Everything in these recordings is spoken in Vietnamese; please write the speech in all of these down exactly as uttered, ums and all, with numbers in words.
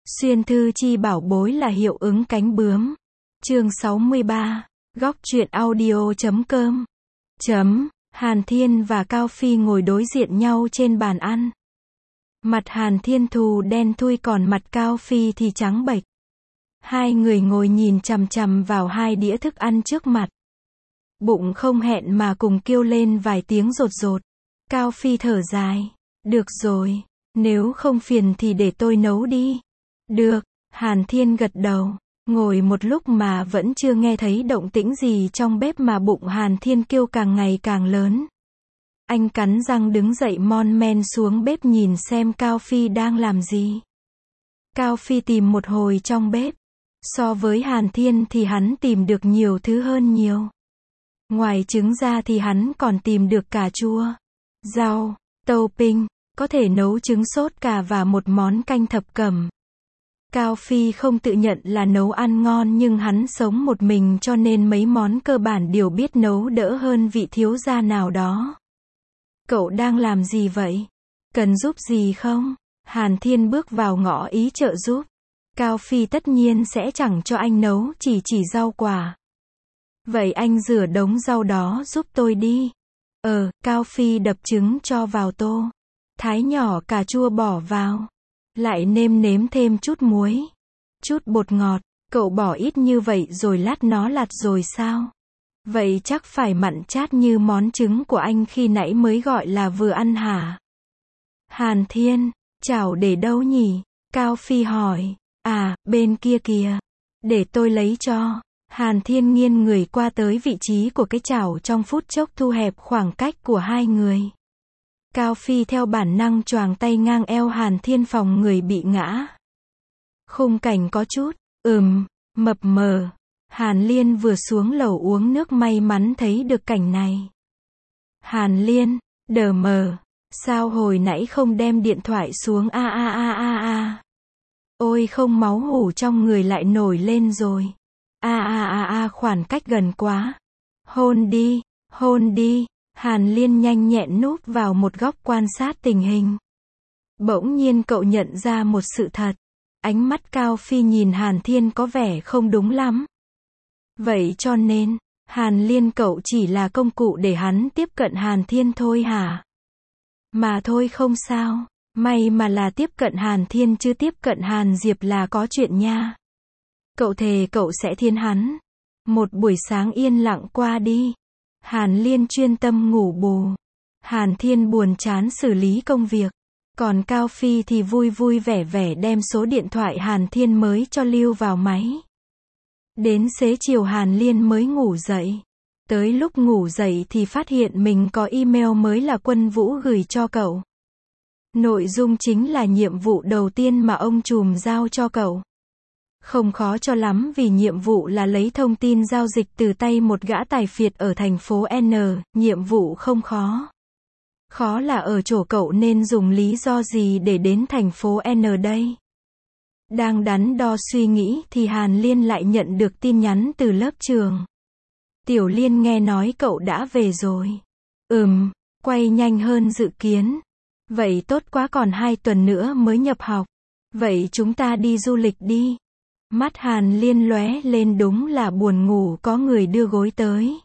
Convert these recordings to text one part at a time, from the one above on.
Xuyên thư chi bảo bối là hiệu ứng cánh bướm. Chương sáu mươi ba. Góc truyện audio chấm com. Chấm. Hàn Thiên và Cao Phi ngồi đối diện nhau trên bàn ăn. Mặt Hàn Thiên thù đen thui còn mặt Cao Phi thì trắng bệch. Hai người ngồi nhìn chằm chằm vào hai đĩa thức ăn trước mặt. Bụng không hẹn mà cùng kêu lên vài tiếng rột rột. Cao Phi thở dài. Được rồi, nếu không phiền thì để tôi nấu đi. Được, Hàn Thiên gật đầu. Ngồi một lúc mà vẫn chưa nghe thấy động tĩnh gì trong bếp mà bụng Hàn Thiên kêu càng ngày càng lớn. Anh cắn răng đứng dậy mon men xuống bếp nhìn xem Cao Phi đang làm gì. Cao Phi tìm một hồi trong bếp. So với Hàn Thiên thì hắn tìm được nhiều thứ hơn nhiều. Ngoài trứng ra thì hắn còn tìm được cà chua, rau, topping, có thể nấu trứng sốt cà và một món canh thập cẩm. Cao Phi không tự nhận là nấu ăn ngon nhưng hắn sống một mình cho nên mấy món cơ bản đều biết nấu đỡ hơn vị thiếu gia nào đó. Cậu đang làm gì vậy? Cần giúp gì không? Hàn Thiên bước vào ngõ ý trợ giúp. Cao Phi tất nhiên sẽ chẳng cho anh nấu, chỉ chỉ rau quả. Vậy anh rửa đống rau đó giúp tôi đi. Ờ, Cao Phi đập trứng cho vào tô. Thái nhỏ cà chua bỏ vào. Lại nêm nếm thêm chút muối. Chút bột ngọt. Cậu bỏ ít như vậy rồi lát nó lạt rồi sao? Vậy chắc phải mặn chát như món trứng của anh khi nãy mới gọi là vừa ăn hả? Hàn Thiên, chảo để đâu nhỉ? Cao Phi hỏi. À, bên kia kìa. Để tôi lấy cho. Hàn Thiên nghiêng người qua tới vị trí của cái chảo trong phút chốc thu hẹp khoảng cách của hai người. Cao Phi theo bản năng choàng tay ngang eo Hàn Thiên phòng người bị ngã. Khung cảnh có chút, ừm, mập mờ. Hàn Liên vừa xuống lầu uống nước may mắn thấy được cảnh này. Hàn Liên, đờ mờ, sao hồi nãy không đem điện thoại xuống a a a a a. Ôi không, máu hủ trong người lại nổi lên rồi. A a a a, khoảng cách gần quá. Hôn đi, hôn đi. Hàn Liên nhanh nhẹn núp vào một góc quan sát tình hình. Bỗng nhiên cậu nhận ra một sự thật. Ánh mắt Cao Phi nhìn Hàn Thiên có vẻ không đúng lắm. Vậy cho nên, Hàn Liên cậu chỉ là công cụ để hắn tiếp cận Hàn Thiên thôi hả? Mà thôi không sao. May mà là tiếp cận Hàn Thiên chứ tiếp cận Hàn Diệp là có chuyện nha. Cậu thề cậu sẽ thiên hắn. Một buổi sáng yên lặng qua đi. Hàn Liên chuyên tâm ngủ bù. Hàn Thiên buồn chán xử lý công việc. Còn Cao Phi thì vui vui vẻ vẻ đem số điện thoại Hàn Thiên mới cho lưu vào máy. Đến xế chiều Hàn Liên mới ngủ dậy. Tới lúc ngủ dậy thì phát hiện mình có email mới là Quân Vũ gửi cho cậu. Nội dung chính là nhiệm vụ đầu tiên mà ông trùm giao cho cậu. Không khó cho lắm vì nhiệm vụ là lấy thông tin giao dịch từ tay một gã tài phiệt ở thành phố N, nhiệm vụ không khó. Khó là ở chỗ cậu nên dùng lý do gì để đến thành phố N đây? Đang đắn đo suy nghĩ thì Hàn Liên lại nhận được tin nhắn từ lớp trường. Tiểu Liên nghe nói cậu đã về rồi. Ừm, quay nhanh hơn dự kiến. Vậy tốt quá, còn hai tuần nữa mới nhập học. Vậy chúng ta đi du lịch đi. Mắt Hàn Liên lóe lên, đúng là buồn ngủ có người đưa gối tới.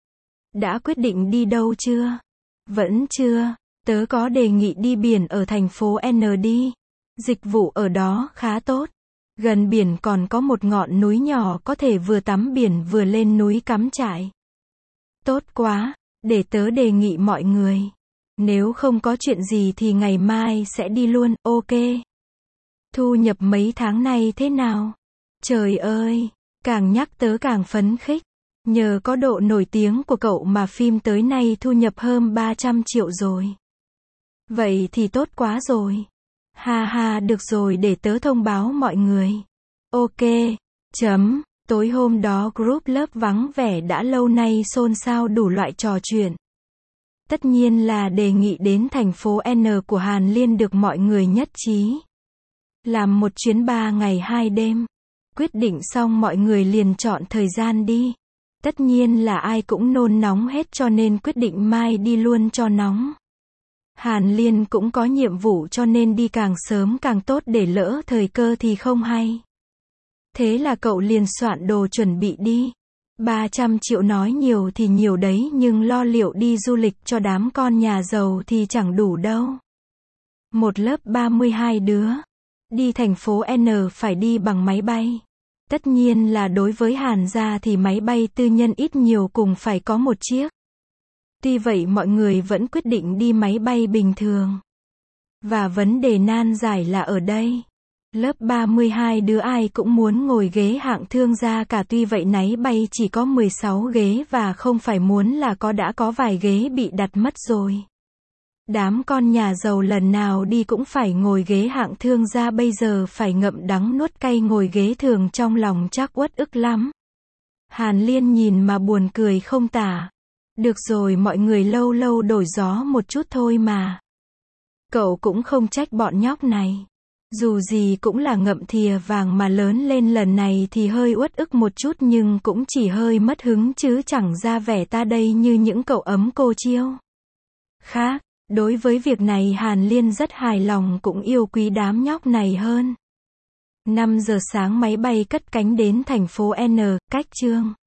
Đã quyết định đi đâu chưa? Vẫn chưa, tớ có đề nghị đi biển ở thành phố N đi. Dịch vụ ở đó khá tốt. Gần biển còn có một ngọn núi nhỏ có thể vừa tắm biển vừa lên núi cắm trại. Tốt quá, để tớ đề nghị mọi người. Nếu không có chuyện gì thì ngày mai sẽ đi luôn, ok. Thu nhập mấy tháng này thế nào? Trời ơi, càng nhắc tớ càng phấn khích. Nhờ có độ nổi tiếng của cậu mà phim tới nay thu nhập hơn ba trăm triệu rồi. Vậy thì tốt quá rồi. Ha ha, được rồi, để tớ thông báo mọi người. Ok. Chấm. Tối hôm đó group lớp vắng vẻ đã lâu nay xôn xao đủ loại trò chuyện. Tất nhiên là đề nghị đến thành phố N của Hàn Liên được mọi người nhất trí. Làm một chuyến ba ngày hai đêm. Quyết định xong mọi người liền chọn thời gian đi. Tất nhiên là ai cũng nôn nóng hết cho nên quyết định mai đi luôn cho nóng. Hàn Liên cũng có nhiệm vụ cho nên đi càng sớm càng tốt để lỡ thời cơ thì không hay. Thế là cậu liền soạn đồ chuẩn bị đi. ba trăm triệu nói nhiều thì nhiều đấy nhưng lo liệu đi du lịch cho đám con nhà giàu thì chẳng đủ đâu. Một lớp ba mươi hai đứa. Đi thành phố N phải đi bằng máy bay. Tất nhiên là đối với Hàn gia thì máy bay tư nhân ít nhiều cùng phải có một chiếc. Tuy vậy mọi người vẫn quyết định đi máy bay bình thường. Và vấn đề nan giải là ở đây. Lớp ba mươi hai đứa ai cũng muốn ngồi ghế hạng thương gia cả, tuy vậy máy bay chỉ có mười sáu ghế và không phải muốn là có đã có vài ghế bị đặt mất rồi. Đám con nhà giàu lần nào đi cũng phải ngồi ghế hạng thương gia, bây giờ phải ngậm đắng nuốt cay ngồi ghế thường trong lòng chắc uất ức lắm. Hàn Liên nhìn mà buồn cười không tả. Được rồi, mọi người lâu lâu đổi gió một chút thôi mà. Cậu cũng không trách bọn nhóc này. Dù gì cũng là ngậm thìa vàng mà lớn lên, lần này thì hơi uất ức một chút nhưng cũng chỉ hơi mất hứng chứ chẳng ra vẻ ta đây như những cậu ấm cô chiêu. Khác, đối với việc này Hàn Liên rất hài lòng, cũng yêu quý đám nhóc này hơn. năm giờ sáng máy bay cất cánh đến thành phố N, cách Chương